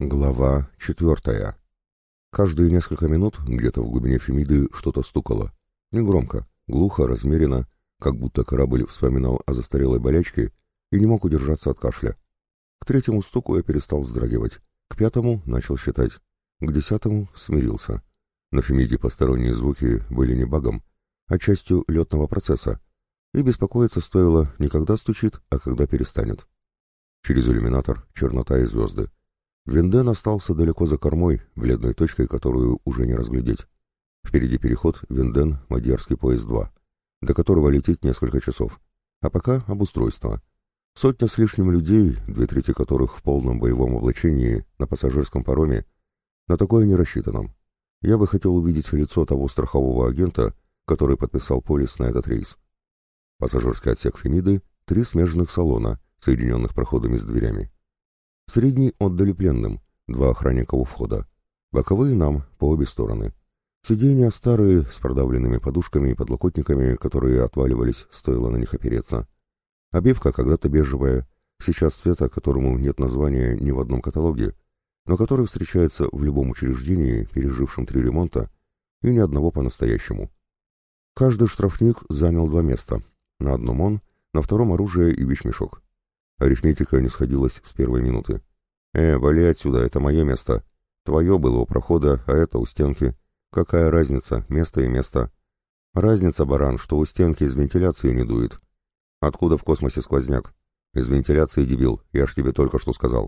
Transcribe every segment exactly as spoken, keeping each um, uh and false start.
Глава четвертая. Каждые несколько минут где-то в глубине Фемиды что-то стукало. Негромко, глухо, размеренно, как будто корабль вспоминал о застарелой болячке и не мог удержаться от кашля. К третьему стуку я перестал вздрагивать, к пятому начал считать, к десятому смирился. На Фемиде посторонние звуки были не багом, а частью летного процесса, и беспокоиться стоило не когда стучит, а когда перестанет. Через иллюминатор чернота и звезды. Винден остался далеко за кормой, бледной точкой, которую уже не разглядеть. Впереди переход Винден, Мадьярский поезд два, до которого лететь несколько часов. А пока обустройство. Сотня с лишним людей, две трети которых в полном боевом облачении, на пассажирском пароме, на такое не рассчитано. Я бы хотел увидеть лицо того страхового агента, который подписал полис на этот рейс. Пассажирский отсек Фемиды, три смежных салона, соединенных проходами с дверями. Средний отдали пленным, два охранника у входа. Боковые нам, по обе стороны. Сиденья старые, с продавленными подушками и подлокотниками, которые отваливались, стоило на них опереться. Обивка когда-то бежевая, сейчас цвета, которому нет названия ни в одном каталоге, но который встречается в любом учреждении, пережившем три ремонта, и ни одного по-настоящему. Каждый штрафник занял два места. На одном он, на втором оружие и вещмешок. Арифметика не сходилась с первой минуты. «Э, вали отсюда, это мое место. Твое было у прохода, а это у стенки. Какая разница, место и место?» «Разница, баран, что у стенки из вентиляции не дует». «Откуда в космосе сквозняк?» «Из вентиляции, дебил, я ж тебе только что сказал».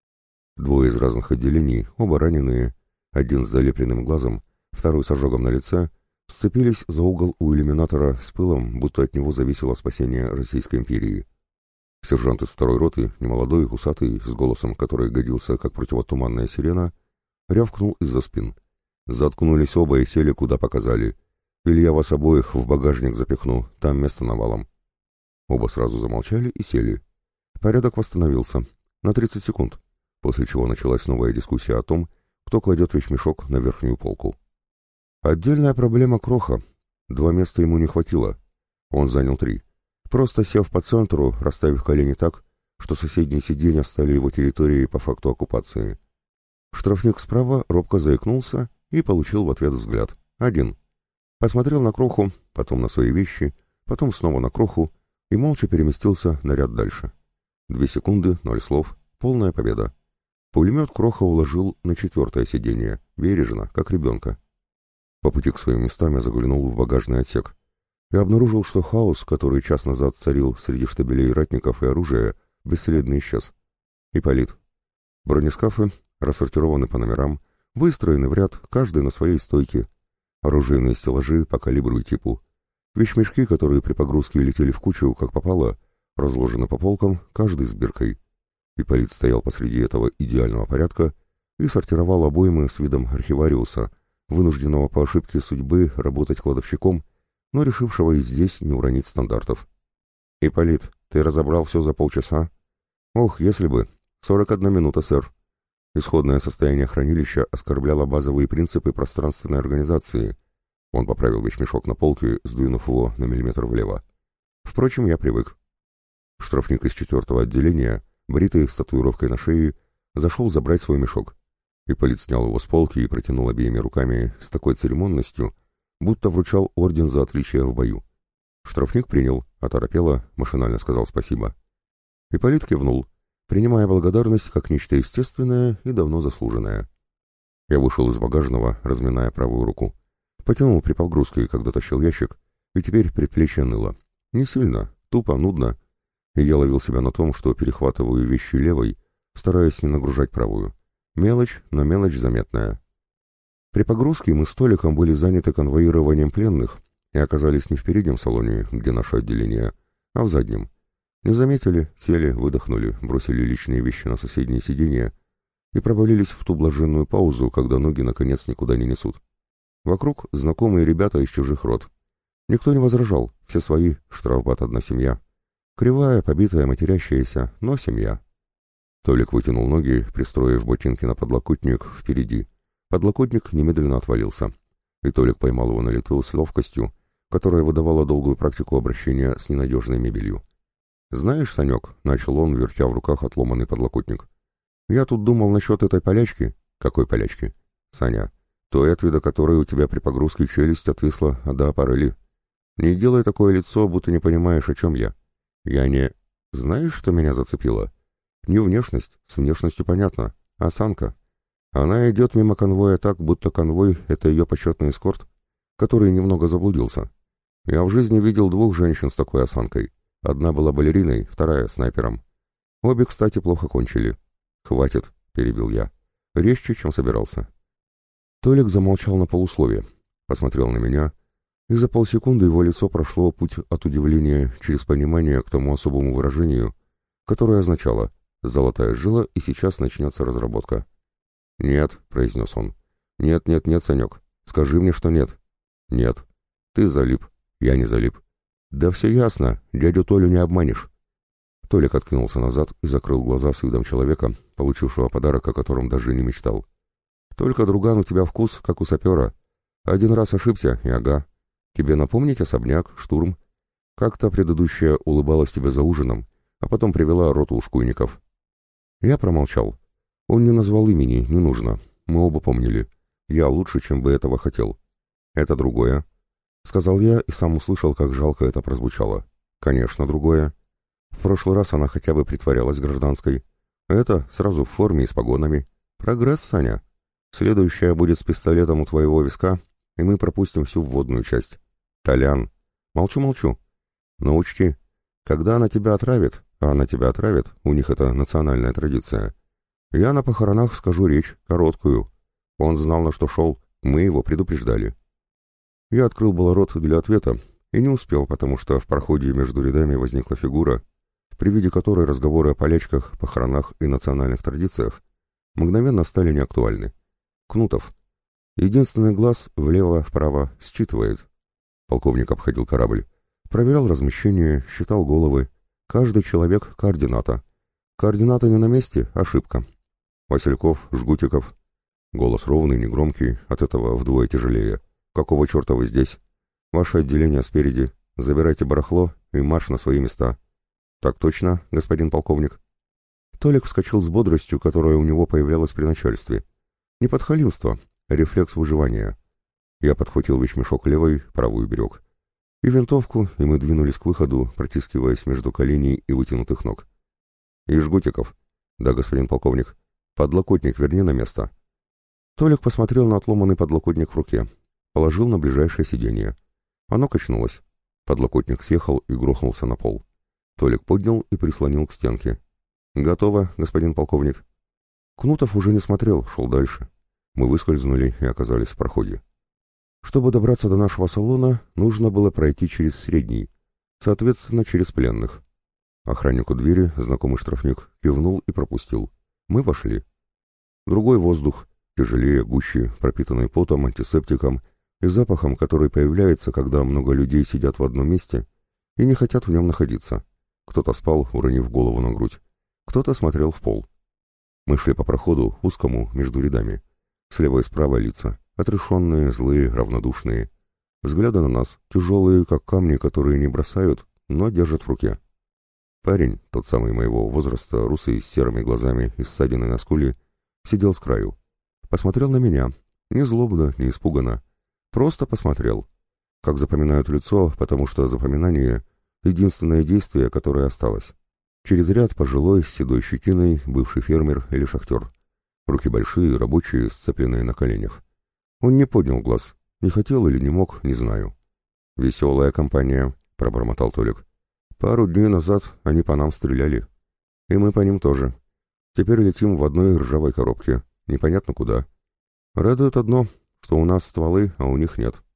Двое из разных отделений, оба раненые, один с залепленным глазом, второй с ожогом на лице, сцепились за угол у иллюминатора с пылом, будто от него зависело спасение Российской империи. Сержант из второй роты, немолодой, усатый, с голосом, который годился, как противотуманная сирена, рявкнул из-за спин. Заткнулись оба и сели, куда показали. Или я вас обоих в багажник запихну, там место навалом. Оба сразу замолчали и сели. Порядок восстановился. На тридцать секунд, после чего началась новая дискуссия о том, кто кладет вещмешок на верхнюю полку. Отдельная проблема Кроха. Два места ему не хватило. Он занял три. Просто сев по центру, расставив колени так, что соседние сиденья стали его территорией по факту оккупации. Штрафник справа робко заикнулся и получил в ответ взгляд. Один. Посмотрел на Кроху, потом на свои вещи, потом снова на Кроху и молча переместился на ряд дальше. Две секунды, ноль слов, полная победа. Пулемет Кроха уложил на четвертое сиденье, бережно, как ребенка. По пути к своим местам я заглянул в багажный отсек. Я обнаружил, что хаос, который час назад царил среди штабелей ратников и оружия, бесследно исчез. Ипполит. Бронескафы рассортированы по номерам, выстроены в ряд, каждый на своей стойке. Оружейные стеллажи по калибру и типу. Вещмешки, которые при погрузке летели в кучу, как попало, разложены по полкам, каждый с биркой. Ипполит стоял посреди этого идеального порядка и сортировал обоймы с видом архивариуса, вынужденного по ошибке судьбы работать кладовщиком, но решившего и здесь не уронить стандартов. «Ипполит, ты разобрал все за полчаса?» «Ох, если бы! Сорок одна минута, сэр». Исходное состояние хранилища оскорбляло базовые принципы пространственной организации. Он поправил вещмешок на полке, сдвинув его на миллиметр влево. Впрочем, я привык. Штрафник из четвертого отделения, бритый с татуировкой на шее, зашел забрать свой мешок. Ипполит снял его с полки и протянул обеими руками с такой церемонностью, будто вручал орден за отличие в бою. Штрафник принял, оторопело, машинально сказал спасибо. Ипполит кивнул, принимая благодарность как нечто естественное и давно заслуженное. Я вышел из багажного, разминая правую руку. Потянул при погрузке, когда тащил ящик, и теперь предплечье ныло. Не сильно, тупо, нудно. И я ловил себя на том, что перехватываю вещи левой, стараясь не нагружать правую. Мелочь, но мелочь заметная. При погрузке мы с Толиком были заняты конвоированием пленных и оказались не в переднем салоне, где наше отделение, а в заднем. Не заметили, сели, выдохнули, бросили личные вещи на соседнее сиденье и провалились в ту блаженную паузу, когда ноги наконец никуда не несут. Вокруг знакомые ребята из чужих род. Никто не возражал, все свои, штрафбат одна семья. Кривая, побитая, матерящаяся, но семья. Толик вытянул ноги, пристроив ботинки на подлокотник впереди. Подлокотник немедленно отвалился, и Толик поймал его на лету с ловкостью, которая выдавала долгую практику обращения с ненадежной мебелью. «Знаешь, Санек», — начал он, вертя в руках отломанный подлокотник, Я тут думал насчет этой полячки. Какой полячки? Саня, той, от вида которой у тебя при погрузке челюсть отвисла до аппарели. Не делай такое лицо, будто не понимаешь, о чем я. Я не... Знаешь, что меня зацепило? Не внешность, с внешностью понятно, осанка. Она идет мимо конвоя так, будто конвой — это ее почетный эскорт, который немного заблудился. Я в жизни видел двух женщин с такой осанкой. Одна была балериной, вторая — снайпером. Обе, кстати, плохо кончили. «Хватит», — перебил я. Резче, чем собирался. Толик замолчал на полусловие, посмотрел на меня, и за полсекунды его лицо прошло путь от удивления через понимание к тому особому выражению, которое означало «золотая жила, и сейчас начнется разработка». «Нет», — произнес он. «Нет, нет, нет, Санек, скажи мне, что нет». «Нет». «Ты залип». «Я не залип». «Да все ясно, дядю Толю не обманешь». Толик откинулся назад и закрыл глаза с видом человека, получившего подарок, о котором даже не мечтал. «Только, друган, у тебя вкус, как у сапера. Один раз ошибся, и ага. Тебе напомнить особняк, штурм? Как-то предыдущая улыбалась тебе за ужином, а потом привела роту ушкуйников». Я промолчал. Он не назвал имени, не нужно. Мы оба помнили. Я лучше, чем бы этого хотел. «Это другое», — сказал я и сам услышал, как жалко это прозвучало. «Конечно, другое. В прошлый раз она хотя бы притворялась гражданской. Это сразу в форме и с погонами. Прогресс, Саня. Следующая будет с пистолетом у твоего виска, и мы пропустим всю вводную часть. Толян. Молчу-молчу. Но учти, когда она тебя отравит, а она тебя отравит, у них это национальная традиция, я на похоронах скажу речь, короткую. Он знал, на что шел, мы его предупреждали». Я открыл было рот для ответа и не успел, потому что в проходе между рядами возникла фигура, при виде которой разговоры о полячках, похоронах и национальных традициях мгновенно стали неактуальны. Кнутов. Единственный глаз влево-вправо считывает. Полковник обходил корабль, проверял размещение, считал головы. Каждый человек — координата. Координата не на месте — ошибка. Васильков, Жгутиков. Голос ровный, негромкий, от этого вдвое тяжелее. «Какого черта вы здесь? Ваше отделение спереди. Забирайте барахло и марш на свои места». «Так точно, господин полковник». Толик вскочил с бодростью, которая у него появлялась при начальстве. Не подхалимство, а рефлекс выживания. Я подхватил вещмешок левой, правую берег. И винтовку, и мы двинулись к выходу, протискиваясь между коленей и вытянутых ног. «И Жгутиков». «Да, господин полковник». «Подлокотник верни на место». Толик посмотрел на отломанный подлокотник в руке. Положил на ближайшее сиденье. Оно качнулось. Подлокотник съехал и грохнулся на пол. Толик поднял и прислонил к стенке. «Готово, господин полковник». Кнутов уже не смотрел, шел дальше. Мы выскользнули и оказались в проходе. Чтобы добраться до нашего салона, нужно было пройти через средний, соответственно, через пленных. Охраннику двери, знакомый штрафник, кивнул и пропустил. Мы вошли. Другой воздух, тяжелее, гуще, пропитанный потом, антисептиком и запахом, который появляется, когда много людей сидят в одном месте и не хотят в нем находиться. Кто-то спал, уронив голову на грудь, кто-то смотрел в пол. Мы шли по проходу, узкому, между рядами. Слева и справа лица, отрешенные, злые, равнодушные. Взгляды на нас, тяжелые, как камни, которые не бросают, но держат в руке. Парень, тот самый моего возраста, русый, с серыми глазами и ссадиной на скуле, сидел с краю. Посмотрел на меня, не злобно, не испуганно. Просто посмотрел. Как запоминают лицо, потому что запоминание — единственное действие, которое осталось. Через ряд пожилой, с седой щетиной, бывший фермер или шахтер. Руки большие, рабочие, сцепленные на коленях. Он не поднял глаз. Не хотел или не мог, не знаю. «Веселая компания», — пробормотал Толик. «Пару дней назад они по нам стреляли. И мы по ним тоже. Теперь летим в одной ржавой коробке. Непонятно куда. Радует одно, что у нас стволы, а у них нет».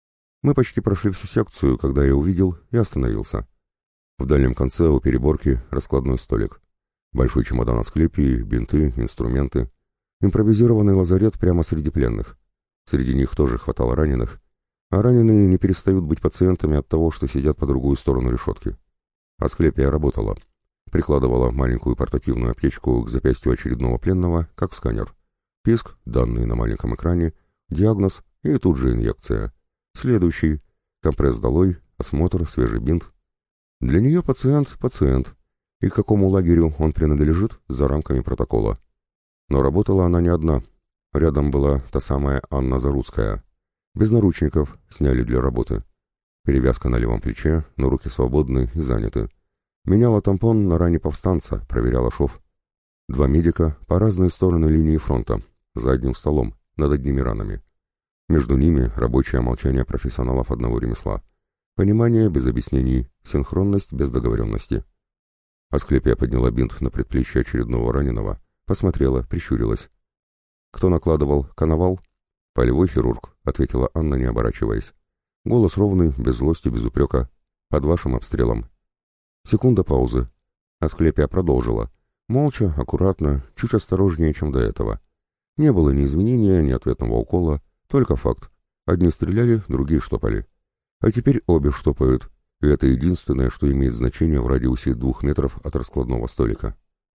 Мы почти прошли всю секцию, когда я увидел и остановился. В дальнем конце у переборки раскладной столик. Большой чемодан асклепий, бинты, инструменты. Импровизированный лазарет прямо среди пленных. Среди них тоже хватало раненых. А раненые не перестают быть пациентами от того, что сидят по другую сторону решетки. Асклепия работала. Прикладывала маленькую портативную аптечку к запястью очередного пленного, как сканер. Писк, данные на маленьком экране, диагноз и тут же инъекция. Следующий. Компресс долой, осмотр, свежий бинт. Для нее пациент — пациент. И к какому лагерю он принадлежит за рамками протокола. Но работала она не одна. Рядом была та самая Анна Заруцкая. Без наручников, сняли для работы. Перевязка на левом плече, но руки свободны и заняты. Меняла тампон на ране повстанца, проверяла шов. Два медика по разные стороны линии фронта, за одним столом, над одними ранами. Между ними рабочее молчание профессионалов одного ремесла. Понимание без объяснений, синхронность без договоренности. Асклепия подняла бинт на предплечье очередного раненого, посмотрела, прищурилась. «Кто накладывал? Коновал?» «Полевой хирург», — ответила Анна, не оборачиваясь. Голос ровный, без злости, без упрека. «Под вашим обстрелом». Секунда паузы. Асклепия продолжила. Молча, аккуратно, чуть осторожнее, чем до этого. Не было ни извинения, ни ответного укола, только факт. Одни стреляли, другие штопали. А теперь обе штопают, и это единственное, что имеет значение в радиусе двух метров от раскладного столика.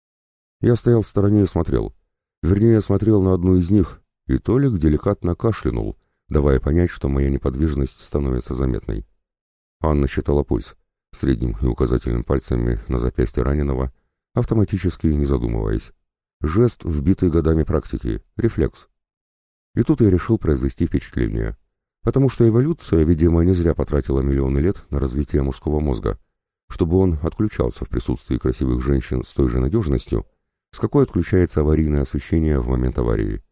Я стоял в стороне и смотрел. Вернее, смотрел на одну из них, и Толик деликатно кашлянул, давая понять, что моя неподвижность становится заметной. Анна считала пульс, средним и указательным пальцами на запястье раненого, автоматически, не задумываясь. Жест, вбитый годами практики, рефлекс. И тут я решил произвести впечатление. Потому что эволюция, видимо, не зря потратила миллионы лет на развитие мужского мозга, чтобы он отключался в присутствии красивых женщин с той же надежностью, с какой отключается аварийное освещение в момент аварии.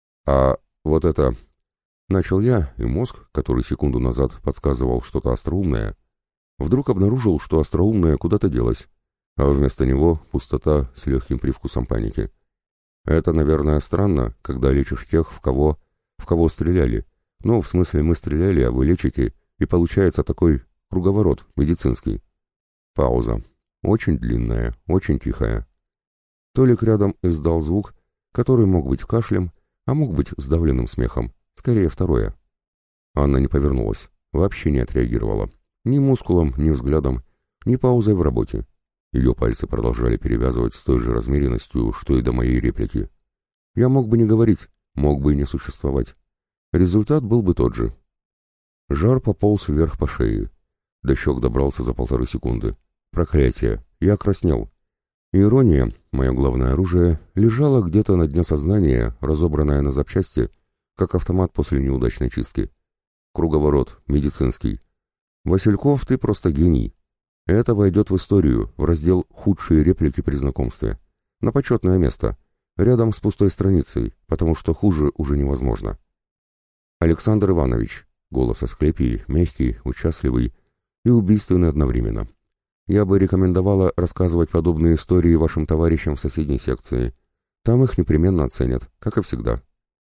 А вот это... Начал я, и мозг, который секунду назад подсказывал что-то остроумное, вдруг обнаружил, что остроумное куда-то делось, а вместо него пустота с легким привкусом паники. Это, наверное, странно, когда лечишь тех, в кого... в кого стреляли. Ну, в смысле, мы стреляли, а вы лечите, и получается такой круговорот медицинский. Пауза. Очень длинная, очень тихая. Толик рядом издал звук, который мог быть кашлем, а мог быть сдавленным смехом. Скорее, второе. Анна не повернулась, вообще не отреагировала. Ни мускулом, ни взглядом, ни паузой в работе. Ее пальцы продолжали перевязывать с той же размеренностью, что и до моей реплики. Я мог бы не говорить, мог бы и не существовать. Результат был бы тот же. Жар пополз вверх по шее. До щек добрался за полторы секунды. Проклятие. Я краснел. Ирония, мое главное оружие, лежала где-то на дне сознания, разобранная на запчасти, как автомат после неудачной чистки. Круговорот, медицинский. Васильков, ты просто гений. Это войдет в историю, в раздел «Худшие реплики при знакомстве». На почетное место, рядом с пустой страницей, потому что хуже уже невозможно. Александр Иванович, голос Асклепии, мягкий, участливый и убийственный одновременно. Я бы рекомендовала рассказывать подобные истории вашим товарищам в соседней секции. Там их непременно оценят, как и всегда.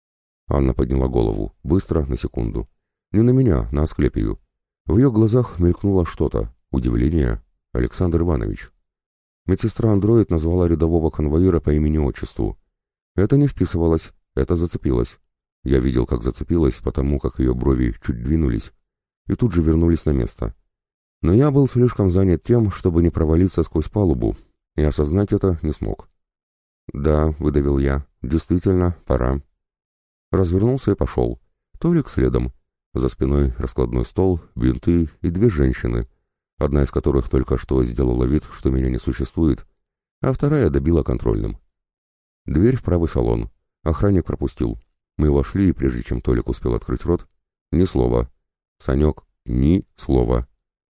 Анна подняла голову, быстро, на секунду. Не на меня, на Асклепию. В ее глазах мелькнуло что-то, удивление. Александр Иванович. Медсестра-андроид назвала рядового конвоира по имени-отчеству. Это не вписывалось, это зацепилось. Я видел, как зацепилось, потому как ее брови чуть двинулись и тут же вернулись на место. Но я был слишком занят тем, чтобы не провалиться сквозь палубу, и осознать это не смог. «Да», — выдавил я, — «действительно, пора». Развернулся и пошел. Толик следом. За спиной раскладной стол, бинты и две женщины, одна из которых только что сделала вид, что меня не существует, а вторая добила контрольным. Дверь в правый салон. Охранник пропустил. Мы вошли, и прежде чем Толик успел открыть рот, ни слова. Санек, ни слова.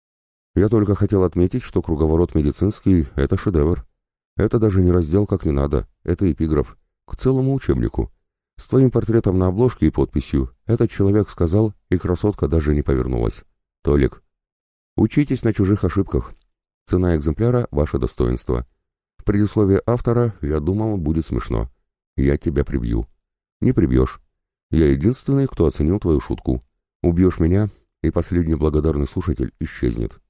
Я только хотел отметить, что круговорот медицинский — это шедевр. Это даже не раздел как не надо, это эпиграф. К целому учебнику. С твоим портретом на обложке и подписью этот человек сказал, и красотка даже не повернулась. Толик, учитесь на чужих ошибках. Цена экземпляра — ваше достоинство. В предисловии автора, я думал, будет смешно. Я тебя прибью. Не прибьешь. Я единственный, кто оценил твою шутку. Убьешь меня, и последний благодарный слушатель исчезнет.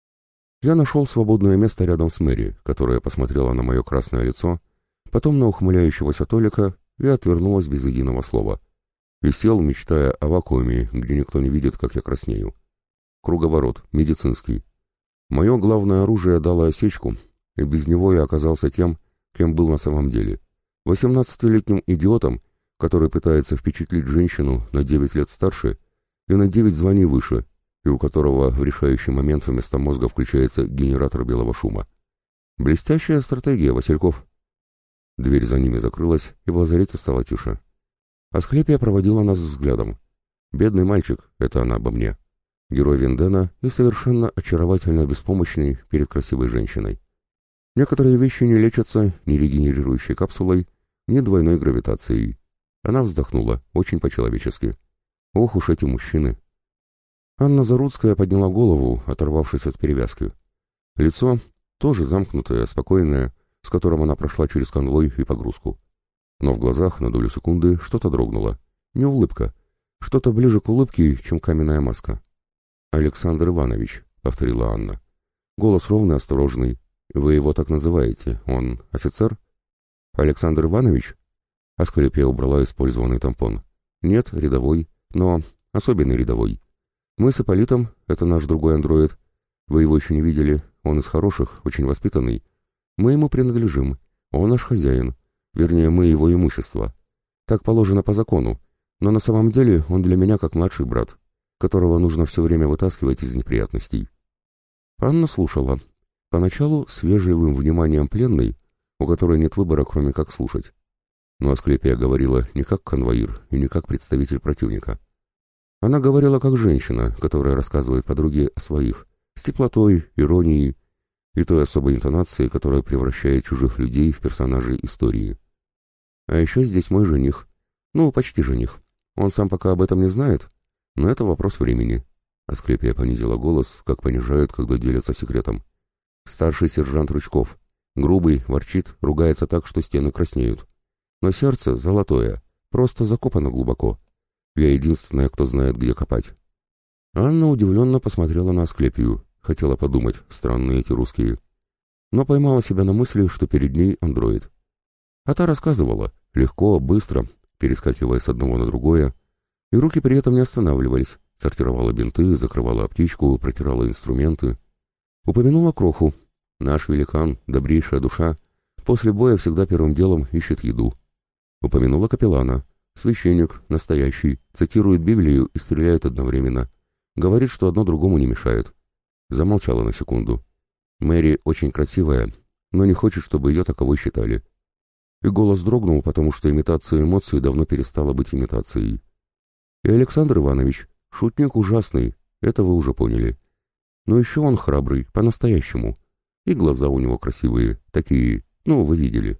Я нашел свободное место рядом с Мэри, которая посмотрела на мое красное лицо, потом на ухмыляющегося Толика и отвернулась без единого слова. И сел, мечтая о вакууме, где никто не видит, как я краснею. Круговорот, медицинский. Мое главное оружие дало осечку, и без него я оказался тем, кем был на самом деле. Восемнадцатилетним идиотом, который пытается впечатлить женщину на девять лет старше и на девять званий выше, и у которого в решающий момент вместо мозга включается генератор белого шума. Блестящая стратегия, Васильков. Дверь за ними закрылась, и в лазарете стало тише. Асклепия проводила нас взглядом. Бедный мальчик, это она обо мне. Герой Виндена и совершенно очаровательно беспомощный перед красивой женщиной. Некоторые вещи не лечатся ни регенерирующей капсулой, ни двойной гравитацией. Она вздохнула, очень по-человечески. Ох уж эти мужчины. Анна Заруцкая подняла голову, оторвавшись от перевязки. Лицо тоже замкнутое, спокойное, с которым она прошла через конвой и погрузку. Но в глазах на долю секунды что-то дрогнуло. Не улыбка. Что-то ближе к улыбке, чем каменная маска. «Александр Иванович», — повторила Анна. Голос ровный, осторожный. «Вы его так называете. Он офицер?» «Александр Иванович?» Асклепия убрала использованный тампон. «Нет, рядовой, но особенный рядовой. Мы с Ипполитом, это наш другой андроид. Вы его еще не видели, он из хороших, очень воспитанный. Мы ему принадлежим, он наш хозяин, вернее, мы его имущество. Так положено по закону, но на самом деле он для меня как младший брат, которого нужно все время вытаскивать из неприятностей». Анна слушала, поначалу с вежливым вниманием пленной, у которой нет выбора, кроме как слушать. Но Асклепия говорила не как конвоир и не как представитель противника. Она говорила как женщина, которая рассказывает подруге о своих, с теплотой, иронией и той особой интонацией, которая превращает чужих людей в персонажей истории. А еще здесь мой жених. Ну, почти жених. Он сам пока об этом не знает, но это вопрос времени. Асклепия понизила голос, как понижают, когда делятся секретом. Старший сержант Рычков. Грубый, ворчит, ругается так, что стены краснеют. Но сердце золотое, просто закопано глубоко. Я единственная, кто знает, где копать. Анна удивленно посмотрела на Асклепию, хотела подумать, странные эти русские. Но поймала себя на мысли, что перед ней андроид. А та рассказывала, легко, быстро, перескакивая с одного на другое, и руки при этом не останавливались, сортировала бинты, закрывала аптечку, протирала инструменты. Упомянула Кроху. Наш великан, добрейшая душа, после боя всегда первым делом ищет еду. Упомянула капеллана. Священник, настоящий, цитирует Библию и стреляет одновременно. Говорит, что одно другому не мешает. Замолчала на секунду. Мэри очень красивая, но не хочет, чтобы ее таковой считали. И голос дрогнул, потому что имитация эмоций давно перестала быть имитацией. И Александр Иванович, шутник ужасный, это вы уже поняли. Но еще он храбрый, по-настоящему. И глаза у него красивые, такие, ну, вы видели.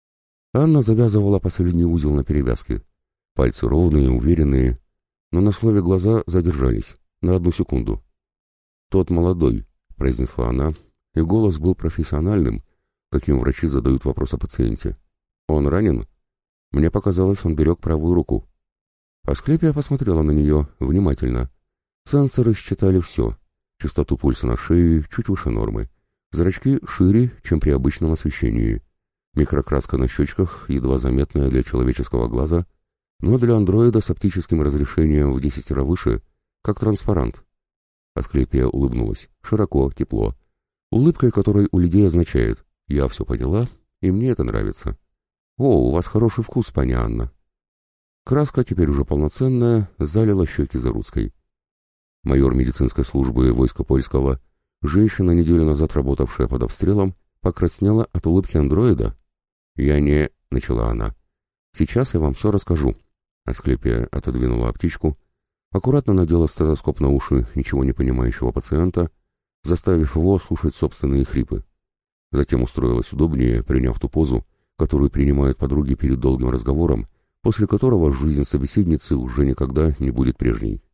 Анна завязывала последний узел на перевязке. Пальцы ровные, уверенные, но на слове «глаза» задержались, на одну секунду. «Тот молодой», — произнесла она, и голос был профессиональным, каким врачи задают вопрос о пациенте. «Он ранен?» Мне показалось, он берег правую руку. Асклепия посмотрела на нее внимательно. Сенсоры считали все. Частоту пульса на шее чуть выше нормы. Зрачки шире, чем при обычном освещении. Микрокраска на щечках, едва заметная для человеческого глаза, но для андроида с оптическим разрешением в десятеро выше, как транспарант. Асклепия улыбнулась, широко, тепло. Улыбкой, которой у людей означает «я все поняла, и мне это нравится». «О, у вас хороший вкус, пани Анна». Краска, теперь уже полноценная, залила щеки Заруцкой. Майор медицинской службы войска польского, женщина, неделю назад работавшая под обстрелом, покраснела от улыбки андроида. «Я не...» — начала она. «Сейчас я вам все расскажу». Асклепия отодвинула аптечку, аккуратно надела стетоскоп на уши ничего не понимающего пациента, заставив его слушать собственные хрипы. Затем устроилась удобнее, приняв ту позу, которую принимают подруги перед долгим разговором, после которого жизнь собеседницы уже никогда не будет прежней.